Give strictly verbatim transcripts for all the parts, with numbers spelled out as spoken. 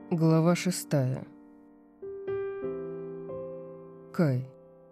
Глава шестая. Кай.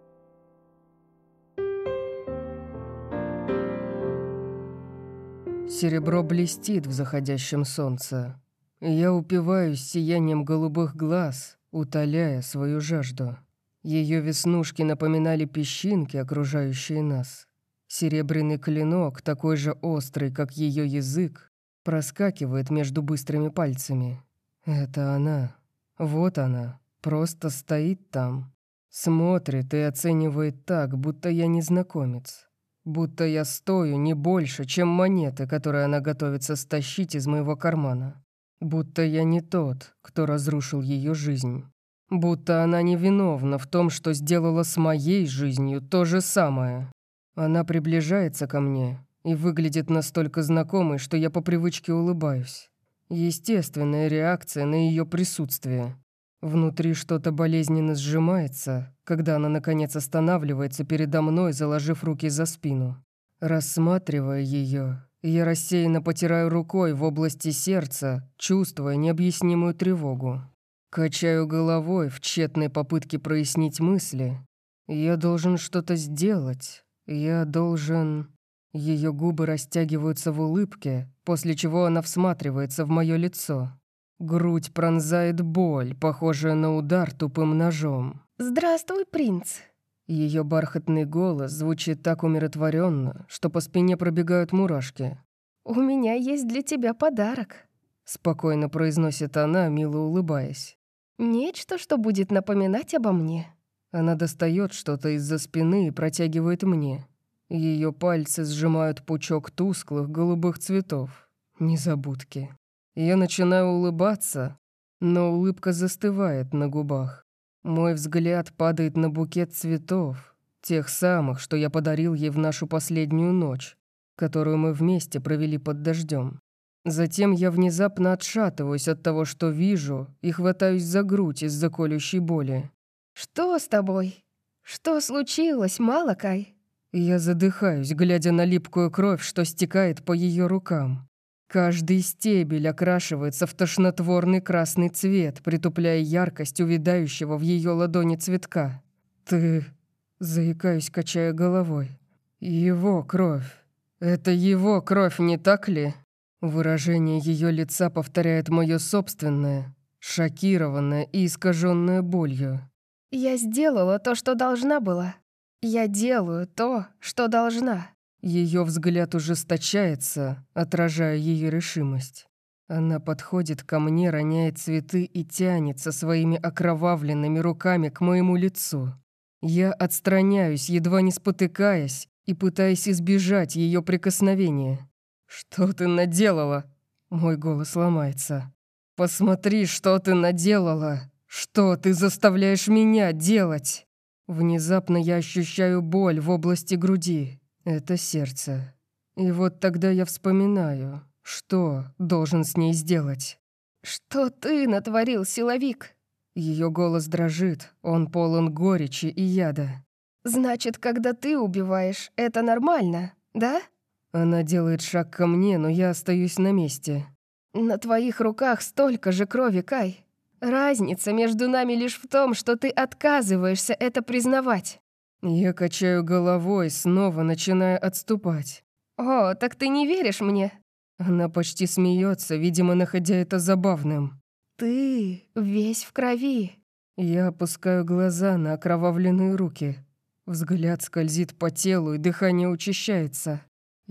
Серебро блестит в заходящем солнце. Я упиваюсь сиянием голубых глаз, утоляя свою жажду. Ее веснушки напоминали песчинки, окружающие нас. Серебряный клинок, такой же острый, как ее язык, проскакивает между быстрыми пальцами. Это она. Вот она. Просто стоит там. Смотрит и оценивает так, будто я незнакомец. Будто я стою не больше, чем монеты, которые она готовится стащить из моего кармана. Будто я не тот, кто разрушил ее жизнь. Будто она не виновна в том, что сделала с моей жизнью то же самое. Она приближается ко мне и выглядит настолько знакомой, что я по привычке улыбаюсь. Естественная реакция на ее присутствие. Внутри что-то болезненно сжимается, когда она наконец останавливается передо мной, заложив руки за спину. Рассматривая ее, я рассеянно потираю рукой в области сердца, чувствуя необъяснимую тревогу. Качаю головой в тщетной попытке прояснить мысли. Я должен что-то сделать. Я должен... Ее губы растягиваются в улыбке, после чего она всматривается в мое лицо. Грудь пронзает боль, похожая на удар тупым ножом. «Здравствуй, принц!» Ее бархатный голос звучит так умиротворенно, что по спине пробегают мурашки. «У меня есть для тебя подарок», — спокойно произносит она, мило улыбаясь. «Нечто, что будет напоминать обо мне». Она достает что-то из-за спины и протягивает мне. Ее пальцы сжимают пучок тусклых голубых цветов. Незабудки. Я начинаю улыбаться, но улыбка застывает на губах. Мой взгляд падает на букет цветов, тех самых, что я подарил ей в нашу последнюю ночь, которую мы вместе провели под дождем. Затем я внезапно отшатываюсь от того, что вижу, и хватаюсь за грудь из-за колющей боли. «Что с тобой? Что случилось, Малакай?» Я задыхаюсь, глядя на липкую кровь, что стекает по ее рукам. Каждый стебель окрашивается в тошнотворный красный цвет, притупляя яркость увядающего в ее ладони цветка. «Ты...» — заикаюсь, качая головой. «Его кровь. Это его кровь, не так ли?» Выражение ее лица повторяет мое собственное, шокированное и искаженное болью. «Я сделала то, что должна была. Я делаю то, что должна». Ее взгляд ужесточается, отражая ее решимость. Она подходит ко мне, роняет цветы и тянется своими окровавленными руками к моему лицу. Я отстраняюсь, едва не спотыкаясь, и пытаясь избежать ее прикосновения. «Что ты наделала?» Мой голос ломается. «Посмотри, что ты наделала! Что ты заставляешь меня делать?» Внезапно я ощущаю боль в области груди. Это сердце. И вот тогда я вспоминаю, что должен с ней сделать. «Что ты натворил, силовик?» Ее голос дрожит, он полон горечи и яда. «Значит, когда ты убиваешь, это нормально, да?» Она делает шаг ко мне, но я остаюсь на месте. «На твоих руках столько же крови, Кай. Разница между нами лишь в том, что ты отказываешься это признавать». Я качаю головой, снова начиная отступать. «О, так ты не веришь мне?» Она почти смеется, видимо, находя это забавным. «Ты весь в крови». Я опускаю глаза на окровавленные руки. Взгляд скользит по телу, и дыхание учащается.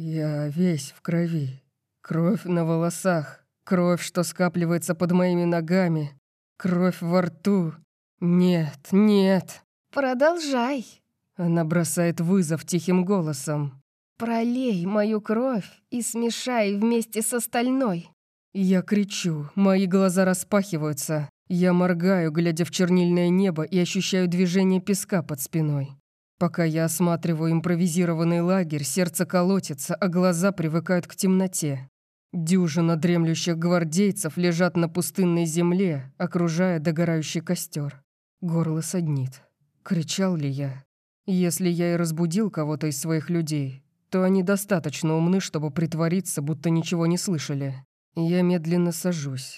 Я весь в крови. Кровь на волосах, кровь, что скапливается под моими ногами, кровь во рту. Нет, нет. «Продолжай». Она бросает вызов тихим голосом. «Пролей мою кровь и смешай вместе с остальной». Я кричу, мои глаза распахиваются. Я моргаю, глядя в чернильное небо, и ощущаю движение песка под спиной. Пока я осматриваю импровизированный лагерь, сердце колотится, а глаза привыкают к темноте. Дюжина дремлющих гвардейцев лежат на пустынной земле, окружая догорающий костер. Горло саднит. Кричал ли я? Если я и разбудил кого-то из своих людей, то они достаточно умны, чтобы притвориться, будто ничего не слышали. Я медленно сажусь.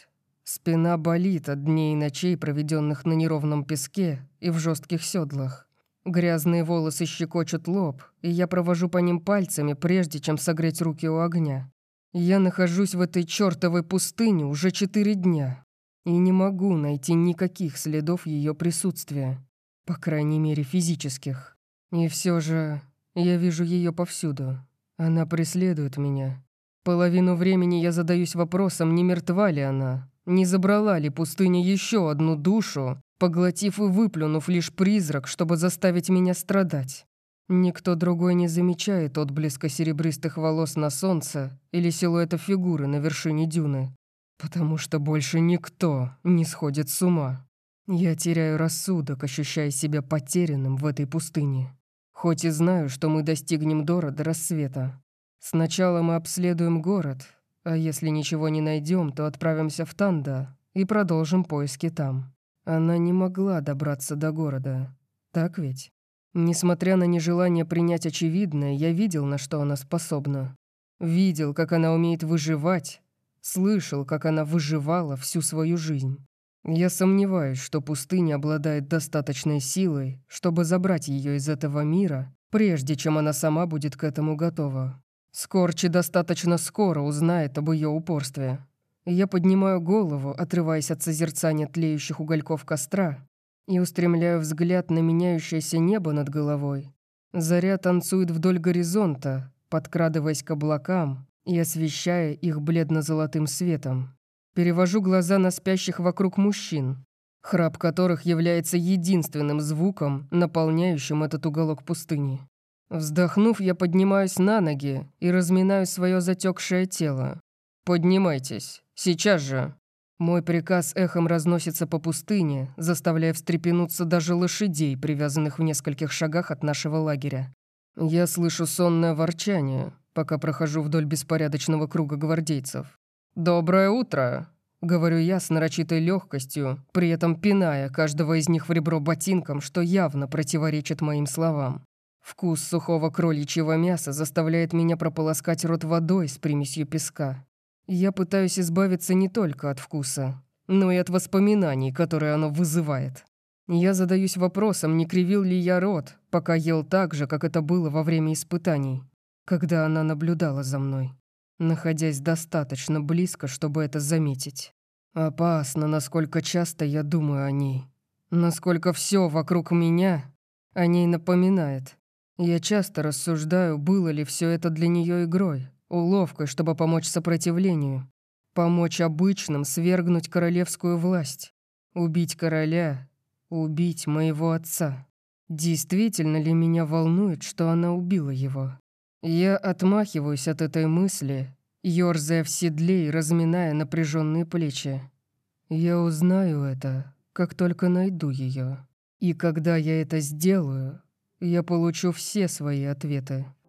Спина болит от дней и ночей, проведенных на неровном песке и в жестких седлах. Грязные волосы щекочут лоб, и я провожу по ним пальцами, прежде чем согреть руки у огня. Я нахожусь в этой чертовой пустыне уже четыре дня и не могу найти никаких следов ее присутствия, по крайней мере физических. И все же я вижу ее повсюду. Она преследует меня. Половину времени я задаюсь вопросом, не мертва ли она, не забрала ли пустыня еще одну душу, поглотив и выплюнув лишь призрак, чтобы заставить меня страдать. Никто другой не замечает отблеска серебристых волос на солнце или силуэта фигуры на вершине дюны, потому что больше никто не сходит с ума. Я теряю рассудок, ощущая себя потерянным в этой пустыне. Хоть и знаю, что мы достигнем Дора до рассвета. Сначала мы обследуем город, а если ничего не найдем, то отправимся в Танда и продолжим поиски там. Она не могла добраться до города, так ведь? Несмотря на нежелание принять очевидное, я видел, на что она способна. Видел, как она умеет выживать, слышал, как она выживала всю свою жизнь. Я сомневаюсь, что пустыня обладает достаточной силой, чтобы забрать ее из этого мира, прежде чем она сама будет к этому готова. Скорчи достаточно скоро узнает об ее упорстве. Я поднимаю голову, отрываясь от созерцания тлеющих угольков костра, и устремляю взгляд на меняющееся небо над головой. Заря танцует вдоль горизонта, подкрадываясь к облакам и освещая их бледно-золотым светом. Перевожу глаза на спящих вокруг мужчин, храп которых является единственным звуком, наполняющим этот уголок пустыни. Вздохнув, я поднимаюсь на ноги и разминаю свое затекшее тело. «Поднимайтесь, сейчас же!» Мой приказ эхом разносится по пустыне, заставляя встрепенуться даже лошадей, привязанных в нескольких шагах от нашего лагеря. Я слышу сонное ворчание, пока прохожу вдоль беспорядочного круга гвардейцев. «Доброе утро!» — говорю я с нарочитой легкостью, при этом пиная каждого из них в ребро ботинком, что явно противоречит моим словам. Вкус сухого кроличьего мяса заставляет меня прополоскать рот водой с примесью песка. Я пытаюсь избавиться не только от вкуса, но и от воспоминаний, которые оно вызывает. Я задаюсь вопросом, не кривил ли я рот, пока ел так же, как это было во время испытаний, когда она наблюдала за мной, находясь достаточно близко, чтобы это заметить. Опасно, насколько часто я думаю о ней, насколько все вокруг меня о ней напоминает. Я часто рассуждаю, было ли все это для нее игрой, уловкой, чтобы помочь сопротивлению, помочь обычным свергнуть королевскую власть, убить короля, убить моего отца. Действительно ли меня волнует, что она убила его? Я отмахиваюсь от этой мысли, ёрзая в седле и разминая напряженные плечи. Я узнаю это, как только найду ее. И когда я это сделаю, я получу все свои ответы.